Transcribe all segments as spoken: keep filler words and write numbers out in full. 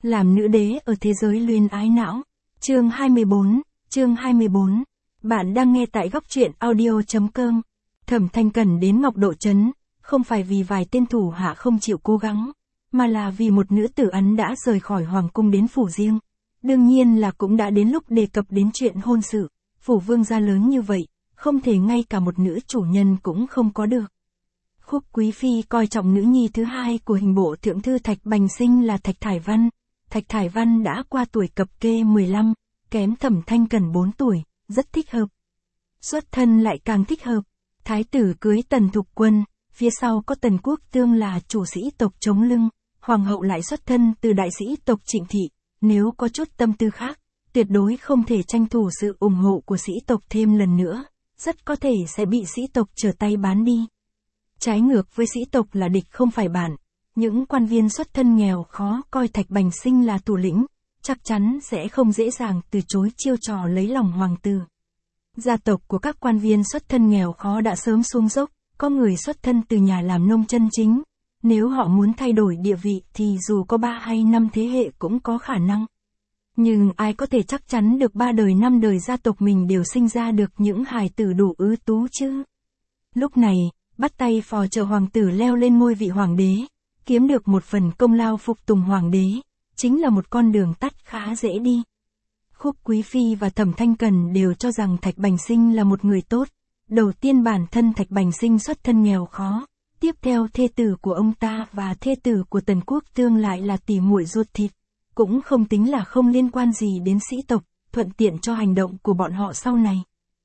Làm nữ đế ở thế giới luyến ái não. Chương hai mươi bốn, chương hai mươi bốn. Bạn đang nghe tại góc truyện audio chấm com. Thẩm Thanh Cần đến Ngọc Độ Trấn, không phải vì vài tên thủ hạ không chịu cố gắng, mà là vì một nữ tử Ấn đã rời khỏi hoàng cung đến phủ riêng. Đương nhiên là cũng đã đến lúc đề cập đến chuyện hôn sự, phủ vương gia lớn như vậy, không thể ngay cả một nữ chủ nhân cũng không có được. Khúc Quý Phi coi trọng nữ nhi thứ hai của hình bộ thượng thư Thạch Bành Sinh là Thạch Thải Văn. Thạch Thải Văn đã qua tuổi cập kê mười lăm, kém Thẩm Thanh Cần bốn tuổi, rất thích hợp. Xuất thân lại càng thích hợp. Thái tử cưới Tần Thục Quân, phía sau có Tần Quốc Tương là chủ sĩ tộc chống lưng, hoàng hậu lại xuất thân từ đại sĩ tộc Trịnh Thị, nếu có chút tâm tư khác, tuyệt đối không thể tranh thủ sự ủng hộ của sĩ tộc thêm lần nữa, rất có thể sẽ bị sĩ tộc trở tay bán đi. Trái ngược với sĩ tộc là địch không phải bạn, những quan viên xuất thân nghèo khó coi Thạch Bành Sinh là thủ lĩnh, chắc chắn sẽ không dễ dàng từ chối chiêu trò lấy lòng hoàng tử. Gia tộc của các quan viên xuất thân nghèo khó đã sớm xuống dốc, có người xuất thân từ nhà làm nông chân chính. Nếu họ muốn thay đổi địa vị thì dù có ba hay năm thế hệ cũng có khả năng. Nhưng ai có thể chắc chắn được ba đời năm đời gia tộc mình đều sinh ra được những hài tử đủ ưu tú chứ? Lúc này, bắt tay phò trợ hoàng tử leo lên ngôi vị hoàng đế, kiếm được một phần công lao phục tùng hoàng đế, chính là một con đường tắt khá dễ đi. Khúc Quý Phi và Thẩm Thanh Cần đều cho rằng Thạch Bành Sinh là một người tốt. Đầu tiên bản thân Thạch Bành Sinh xuất thân nghèo khó, tiếp theo thê tử của ông ta và thê tử của Tần Quốc Tương lại là tỉ muội ruột thịt, cũng không tính là không liên quan gì đến sĩ tộc, thuận tiện cho hành động của bọn họ sau này.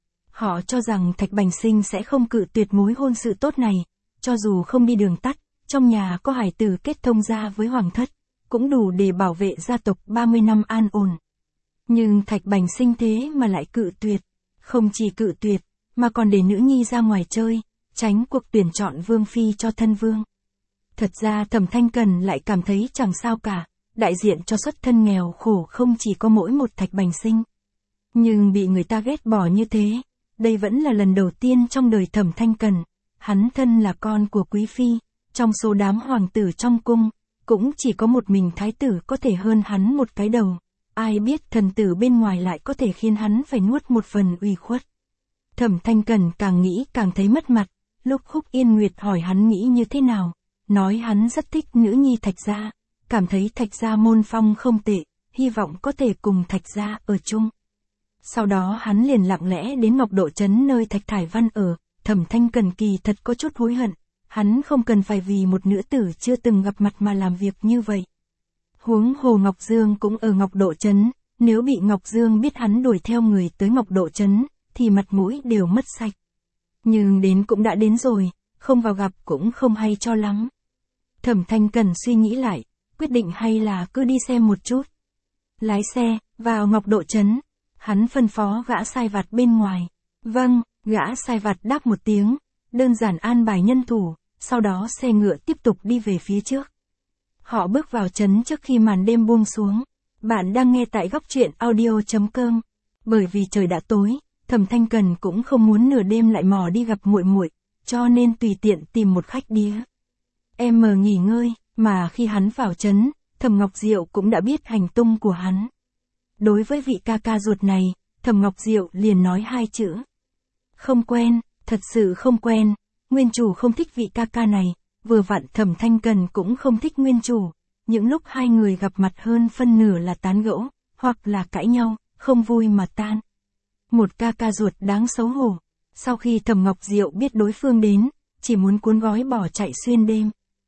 Họ cho rằng Thạch Bành Sinh sẽ không cự tuyệt mối hôn sự tốt này, cho dù không đi đường tắt, trong nhà có hài tử kết thông gia với hoàng thất, cũng đủ để bảo vệ gia tộc ba mươi năm an ổn. Nhưng Thạch Bành Sinh thế mà lại cự tuyệt, không chỉ cự tuyệt, mà còn để nữ nhi ra ngoài chơi, tránh cuộc tuyển chọn vương phi cho thân vương. Thật ra Thẩm Thanh Cần lại cảm thấy chẳng sao cả, đại diện cho xuất thân nghèo khổ không chỉ có mỗi một Thạch Bành Sinh. Nhưng bị người ta ghét bỏ như thế, đây vẫn là lần đầu tiên trong đời Thẩm Thanh Cần, hắn thân là con của quý phi, trong số đám hoàng tử trong cung, cũng chỉ có một mình thái tử có thể hơn hắn một cái đầu, ai biết thần tử bên ngoài lại có thể khiến hắn phải nuốt một phần ủy khuất. Thẩm Thanh Cần càng nghĩ càng thấy mất mặt, lúc Khúc Yên Nguyệt hỏi hắn nghĩ như thế nào, nói hắn rất thích nữ nhi Thạch gia, cảm thấy Thạch gia môn phong không tệ, hy vọng có thể cùng Thạch gia ở chung. Sau đó hắn liền lặng lẽ đến Ngọc Độ Trấn nơi Thạch Thải Văn ở. Thẩm Thanh Cần kỳ thật có chút hối hận, hắn không cần phải vì một nữ tử chưa từng gặp mặt mà làm việc như vậy. Huống hồ Ngọc Dương cũng ở Ngọc Độ Trấn, nếu bị Ngọc Dương biết hắn đuổi theo người tới Ngọc Độ Trấn, thì mặt mũi đều mất sạch. Nhưng đến cũng đã đến rồi, không vào gặp cũng không hay cho lắm. Thẩm Thanh Cần suy nghĩ lại, quyết định hay là cứ đi xem một chút. Lái xe, vào Ngọc Độ Trấn, hắn phân phó gã sai vặt bên ngoài. Vâng, gã sai vặt đáp một tiếng, đơn giản an bài nhân thủ, sau đó xe ngựa tiếp tục đi về phía trước. Họ bước vào trấn trước khi màn đêm buông xuống. Bạn đang nghe tại góc truyện audio chấm com. Bởi vì trời đã tối, Thẩm Thanh Cần cũng không muốn nửa đêm lại mò đi gặp muội muội, cho nên tùy tiện tìm một khách đĩa. Em mờ nghỉ ngơi, mà khi hắn vào trấn, Thẩm Ngọc Diệu cũng đã biết hành tung của hắn. Đối với vị ca ca ruột này, Thẩm Ngọc Diệu liền nói hai chữ. Không quen, thật sự không quen, nguyên chủ không thích vị ca ca này, vừa vặn Thẩm Thanh Cần cũng không thích nguyên chủ, những lúc hai người gặp mặt hơn phân nửa là tán gẫu, hoặc là cãi nhau, không vui mà tan. Một ca ca ruột đáng xấu hổ, sau khi Thẩm Ngọc Diệu biết đối phương đến, chỉ muốn cuốn gói bỏ chạy xuyên đêm.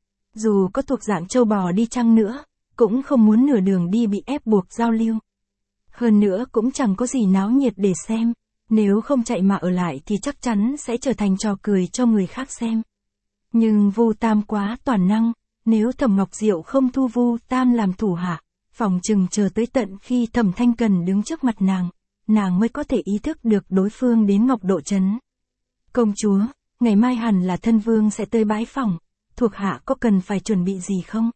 Dù có thuộc dạng châu bò đi chăng nữa, cũng không muốn nửa đường đi bị ép buộc giao lưu. Hơn nữa cũng chẳng có gì náo nhiệt để xem. Nếu không chạy mà ở lại thì chắc chắn sẽ trở thành trò cười cho người khác xem. Nhưng Vu Tam quá toàn năng, nếu Thẩm Ngọc Diệu không thu Vu Tam làm thủ hạ, phòng chừng chờ tới tận khi Thẩm Thanh Cần đứng trước mặt nàng, nàng mới có thể ý thức được đối phương đến Ngọc Độ Trấn. Công chúa, ngày mai hẳn là thân vương sẽ tới bái phỏng, thuộc hạ có cần phải chuẩn bị gì không?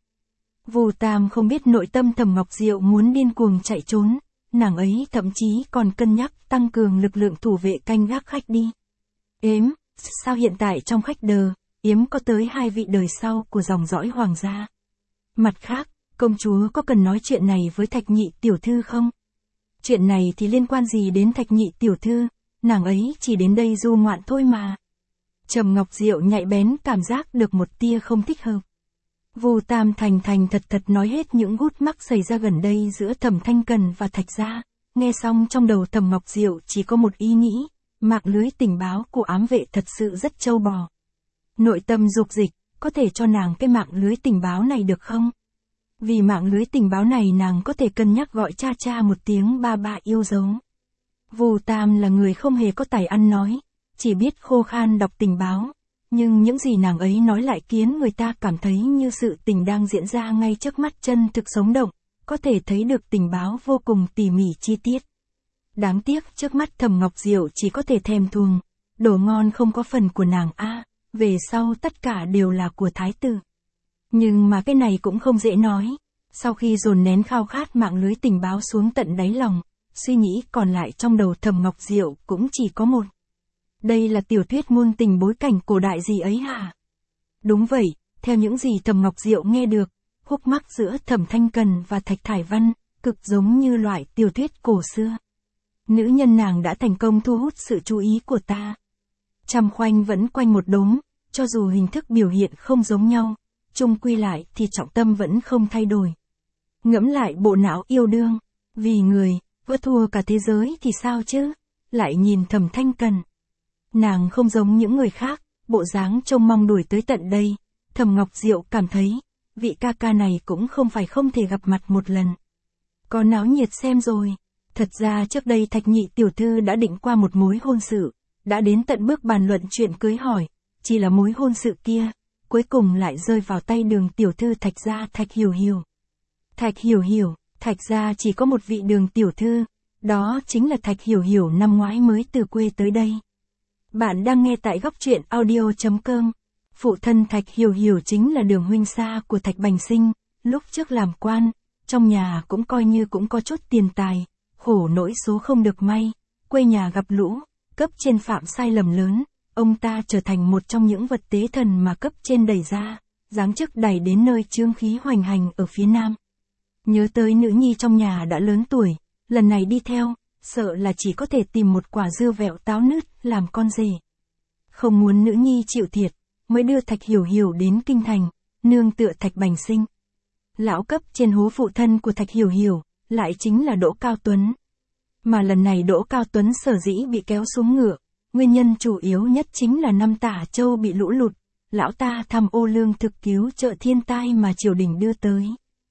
Vu Tam không biết nội tâm Thẩm Ngọc Diệu muốn điên cuồng chạy trốn. Nàng ấy thậm chí còn cân nhắc tăng cường lực lượng thủ vệ canh gác khách đi. Yếm, sao hiện tại trong khách đờ, Yếm có tới hai vị đời sau của dòng dõi hoàng gia. Mặt khác, công chúa có cần nói chuyện này với Thạch Nhị tiểu thư không? Chuyện này thì liên quan gì đến Thạch Nhị tiểu thư, nàng ấy chỉ đến đây du ngoạn thôi mà. Trầm Ngọc Diệu nhạy bén cảm giác được một tia không thích hợp. Vu Tam thành thành thật thật nói hết những gút mắc xảy ra gần đây giữa Thẩm Thanh Cần và Thạch gia. Nghe xong trong đầu Thẩm Ngọc Diệu chỉ có một ý nghĩ, mạng lưới tình báo của ám vệ thật sự rất trâu bò. Nội tâm dục dịch, có thể cho nàng cái mạng lưới tình báo này được không? Vì mạng lưới tình báo này nàng có thể cân nhắc gọi cha cha một tiếng ba ba yêu dấu. Vu Tam là người không hề có tài ăn nói, chỉ biết khô khan đọc tình báo, nhưng những gì nàng ấy nói lại khiến người ta cảm thấy như sự tình đang diễn ra ngay trước mắt, chân thực sống động, có thể thấy được tình báo vô cùng tỉ mỉ chi tiết. Đáng tiếc trước mắt Thẩm Ngọc Diệu chỉ có thể thèm thuồng, đồ ngon không có phần của nàng a, về sau tất cả đều là của thái tử. Nhưng mà cái này cũng không dễ nói. Sau khi dồn nén khao khát mạng lưới tình báo xuống tận đáy lòng, suy nghĩ còn lại trong đầu Thẩm Ngọc Diệu cũng chỉ có một. Đây là tiểu thuyết ngôn tình bối cảnh cổ đại gì ấy hả? Đúng vậy, theo những gì Thẩm Ngọc Diệu nghe được, khúc mắc giữa Thẩm Thanh Cần và Thạch Thải Văn, cực giống như loại tiểu thuyết cổ xưa. Nữ nhân nàng đã thành công thu hút sự chú ý của ta. Trăm khoanh vẫn quanh một đống, cho dù hình thức biểu hiện không giống nhau, chung quy lại thì trọng tâm vẫn không thay đổi. Ngẫm lại bộ não yêu đương, vì người, vỡ thua cả thế giới thì sao chứ? Lại nhìn Thẩm Thanh Cần. Nàng không giống những người khác, bộ dáng trông mong đuổi tới tận đây. Thẩm Ngọc Diệu cảm thấy, vị ca ca này cũng không phải không thể gặp mặt một lần. Có náo nhiệt xem rồi. Thật ra trước đây Thạch Nhị tiểu thư đã định qua một mối hôn sự, đã đến tận bước bàn luận chuyện cưới hỏi, chỉ là mối hôn sự kia, cuối cùng lại rơi vào tay Đường tiểu thư Thạch gia Thạch Hiểu Hiểu. Thạch Hiểu Hiểu, Thạch gia chỉ có một vị Đường tiểu thư, đó chính là Thạch Hiểu Hiểu năm ngoái mới từ quê tới đây. Bạn đang nghe tại góc truyện audio chấm com. Phụ thân Thạch Hiểu Hiểu chính là Đường huynh xa của Thạch Bành Sinh, lúc trước làm quan, trong nhà cũng coi như cũng có chút tiền tài, khổ nỗi số không được may, quê nhà gặp lũ, cấp trên phạm sai lầm lớn, ông ta trở thành một trong những vật tế thần mà cấp trên đẩy ra, giáng chức đẩy đến nơi chướng khí hoành hành ở phía nam. Nhớ tới nữ nhi trong nhà đã lớn tuổi, lần này đi theo, sợ là chỉ có thể tìm một quả dưa vẹo táo nứt làm con rể. Không muốn nữ nhi chịu thiệt, mới đưa Thạch Hiểu Hiểu đến kinh thành, nương tựa Thạch Bành Sinh. Lão cấp trên hố phụ thân của Thạch Hiểu Hiểu, lại chính là Đỗ Cao Tuấn. Mà lần này Đỗ Cao Tuấn sở dĩ bị kéo xuống ngựa, nguyên nhân chủ yếu nhất chính là năm Tả Châu bị lũ lụt, lão ta tham ô lương thực cứu trợ thiên tai mà triều đình đưa tới.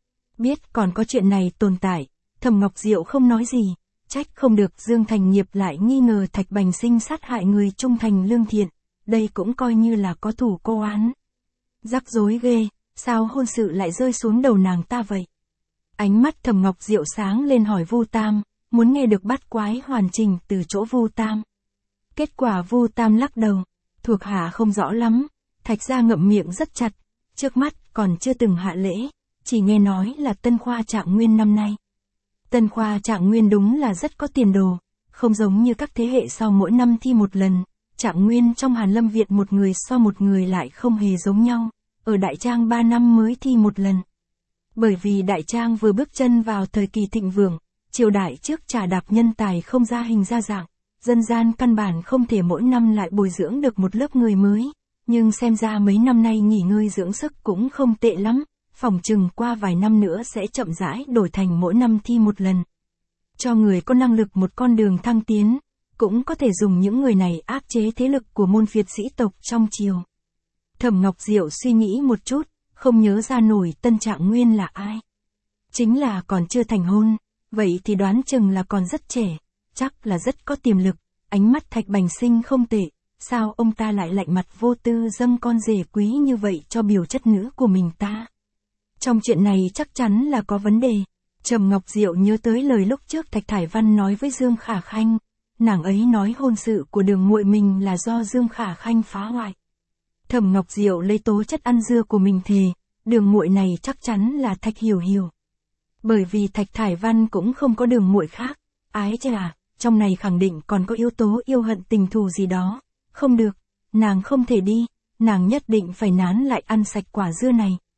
Biết còn có chuyện này tồn tại, Thẩm Ngọc Diệu không nói gì, trách không được Dương Thành Nghiệp lại nghi ngờ Thạch Bành Sinh sát hại người trung thành lương thiện, đây cũng coi như là có thủ cô án. Rắc rối ghê, sao hôn sự lại rơi xuống đầu nàng ta vậy? Ánh mắt Thẩm Ngọc Diệu sáng lên hỏi Vu Tam, muốn nghe được bát quái hoàn chỉnh từ chỗ Vu Tam. Kết quả Vu Tam lắc đầu, thuộc hạ không rõ lắm. Thạch gia ngậm miệng rất chặt, trước mắt còn chưa từng hạ lễ, chỉ nghe nói là Tân Khoa Trạng Nguyên năm nay. Tân Khoa Trạng Nguyên đúng là rất có tiền đồ, không giống như các thế hệ sau mỗi năm thi một lần, Trạng Nguyên trong Hàn Lâm Viện một người so một người lại không hề giống nhau, ở Đại Trang ba năm mới thi một lần. Bởi vì Đại Trang vừa bước chân vào thời kỳ thịnh vượng, triều đại trước trà đạp nhân tài không ra hình ra dạng, dân gian căn bản không thể mỗi năm lại bồi dưỡng được một lớp người mới, nhưng xem ra mấy năm nay nghỉ ngơi dưỡng sức cũng không tệ lắm, phỏng chừng qua vài năm nữa sẽ chậm rãi đổi thành mỗi năm thi một lần. Cho người có năng lực một con đường thăng tiến, cũng có thể dùng những người này áp chế thế lực của môn phiệt sĩ tộc trong triều. Thẩm Ngọc Diệu suy nghĩ một chút, không nhớ ra nổi Tân Trạng Nguyên là ai. Chính là còn chưa thành hôn, vậy thì đoán chừng là còn rất trẻ, chắc là rất có tiềm lực, ánh mắt Thạch Bành Sinh không tệ, sao ông ta lại lạnh mặt vô tư dâng con rể quý như vậy cho biểu chất nữ của mình ta. Trong chuyện này chắc chắn là có vấn đề. Trầm Ngọc Diệu nhớ tới lời lúc trước Thạch Thải Văn nói với Dương Khả Khanh, nàng ấy nói hôn sự của Đường muội mình là do Dương Khả Khanh phá hoại. Thẩm Ngọc Diệu lấy tố chất ăn dưa của mình thề, Đường muội này chắc chắn là Thạch Hiểu Hiểu. Bởi vì Thạch Thải Văn cũng không có đường muội khác, ái chà, trong này khẳng định còn có yếu tố yêu hận tình thù gì đó. Không được, nàng không thể đi, nàng nhất định phải nán lại ăn sạch quả dưa này.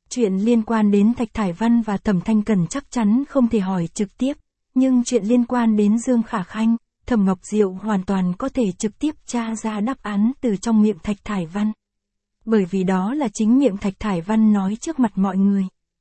Chuyện liên quan đến Thạch Thải Văn và Thẩm Thanh Cần chắc chắn không thể hỏi trực tiếp, nhưng chuyện liên quan đến Dương Khả Khanh, Thẩm Ngọc Diệu hoàn toàn có thể trực tiếp tra ra đáp án từ trong miệng Thạch Thải Văn. Bởi vì đó là chính miệng Thạch Thải Văn nói trước mặt mọi người.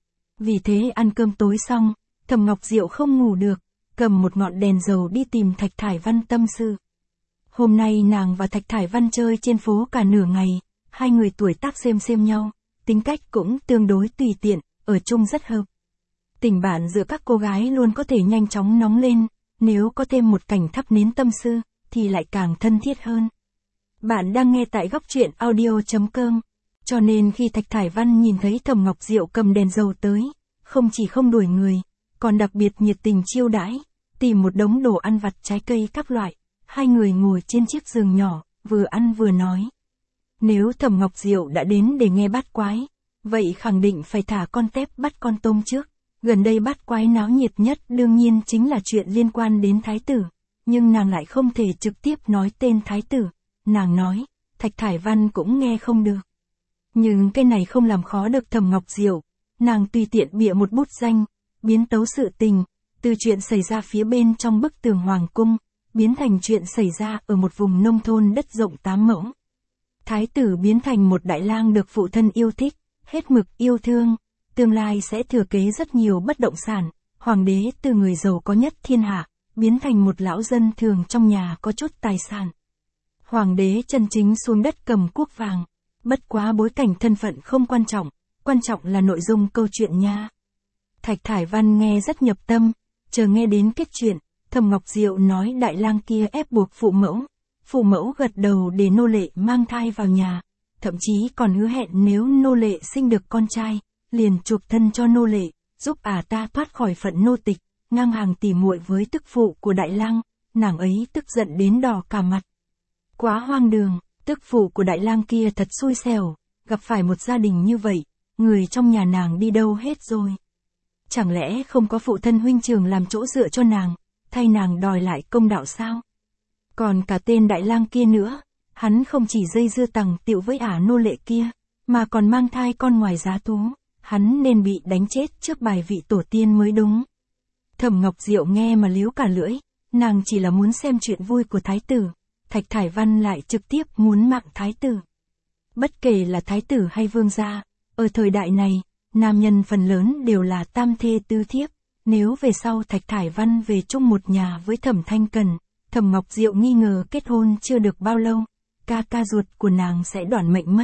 Vì thế ăn cơm tối xong, Thẩm Ngọc Diệu không ngủ được, cầm một ngọn đèn dầu đi tìm Thạch Thải Văn tâm sự. Hôm nay nàng và Thạch Thải Văn chơi trên phố cả nửa ngày, hai người tuổi tác xem xem nhau, tính cách cũng tương đối tùy tiện, ở chung rất hợp. Tình bạn giữa các cô gái luôn có thể nhanh chóng nóng lên, nếu có thêm một cảnh thắp nến tâm sự, thì lại càng thân thiết hơn. Bạn đang nghe tại góc truyện audio chấm com, cho nên khi Thạch Thải Văn nhìn thấy Thẩm Ngọc Diệu cầm đèn dầu tới, không chỉ không đuổi người, còn đặc biệt nhiệt tình chiêu đãi, tìm một đống đồ ăn vặt trái cây các loại, hai người ngồi trên chiếc giường nhỏ, vừa ăn vừa nói. Nếu Thẩm Ngọc Diệu đã đến để nghe bát quái, vậy khẳng định phải thả con tép bắt con tôm trước. Gần đây bát quái náo nhiệt nhất đương nhiên chính là chuyện liên quan đến thái tử, nhưng nàng lại không thể trực tiếp nói tên thái tử. Nàng nói, Thạch Thải Văn cũng nghe không được. Nhưng cái này không làm khó được Thẩm Ngọc Diệu, nàng tùy tiện bịa một bút danh, biến tấu sự tình, từ chuyện xảy ra phía bên trong bức tường hoàng cung, biến thành chuyện xảy ra ở một vùng nông thôn đất rộng tám mẫu. Thái tử biến thành một đại lang được phụ thân yêu thích, hết mực yêu thương, tương lai sẽ thừa kế rất nhiều bất động sản, hoàng đế từ người giàu có nhất thiên hạ, biến thành một lão dân thường trong nhà có chút tài sản. Hoàng đế chân chính xuống đất cầm cuốc vàng, bất quá bối cảnh thân phận không quan trọng, quan trọng là nội dung câu chuyện nha. Thạch Thải Văn nghe rất nhập tâm, chờ nghe đến kết chuyện, Thẩm Ngọc Diệu nói đại lang kia ép buộc phụ mẫu, phụ mẫu gật đầu để nô lệ mang thai vào nhà, thậm chí còn hứa hẹn nếu nô lệ sinh được con trai, liền chuộc thân cho nô lệ, giúp ả ta thoát khỏi phận nô tịch, ngang hàng tỉ muội với tức phụ của đại lang, nàng ấy tức giận đến đỏ cả mặt. Quá hoang đường, tức phụ của đại lang kia thật xui xẻo, gặp phải một gia đình như vậy, người trong nhà nàng đi đâu hết rồi. Chẳng lẽ không có phụ thân huynh trưởng làm chỗ dựa cho nàng, thay nàng đòi lại công đạo sao? Còn cả tên đại lang kia nữa, hắn không chỉ dây dưa tằng tiệu với ả nô lệ kia, mà còn mang thai con ngoài giá thú, hắn nên bị đánh chết trước bài vị tổ tiên mới đúng. Thẩm Ngọc Diệu nghe mà líu cả lưỡi, nàng chỉ là muốn xem chuyện vui của thái tử, Thạch Thải Văn lại trực tiếp muốn mạng thái tử. Bất kể là thái tử hay vương gia, ở thời đại này, nam nhân phần lớn đều là tam thê tứ thiếp, nếu về sau Thạch Thải Văn về chung một nhà với Thẩm Thanh Cần, Thẩm Ngọc Diệu nghi ngờ kết hôn chưa được bao lâu, ca ca ruột của nàng sẽ đoản mệnh mất.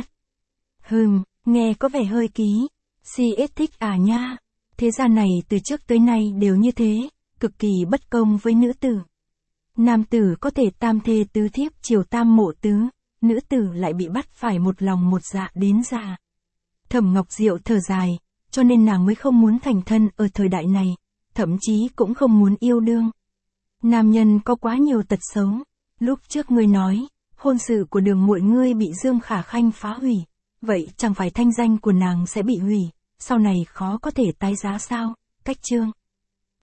Hừm, nghe có vẻ hơi ký, si ít thích à nha, thế gian này từ trước tới nay đều như thế, cực kỳ bất công với nữ tử. Nam tử có thể tam thê tứ thiếp chiều tam mộ tứ, nữ tử lại bị bắt phải một lòng một dạ đến già. Thẩm Ngọc Diệu thở dài, cho nên nàng mới không muốn thành thân ở thời đại này, thậm chí cũng không muốn yêu đương. Nam nhân có quá nhiều tật xấu, lúc trước ngươi nói, hôn sự của Đường muội ngươi bị Dương Khả Khanh phá hủy, vậy chẳng phải thanh danh của nàng sẽ bị hủy, sau này khó có thể tái giá sao? Cách chương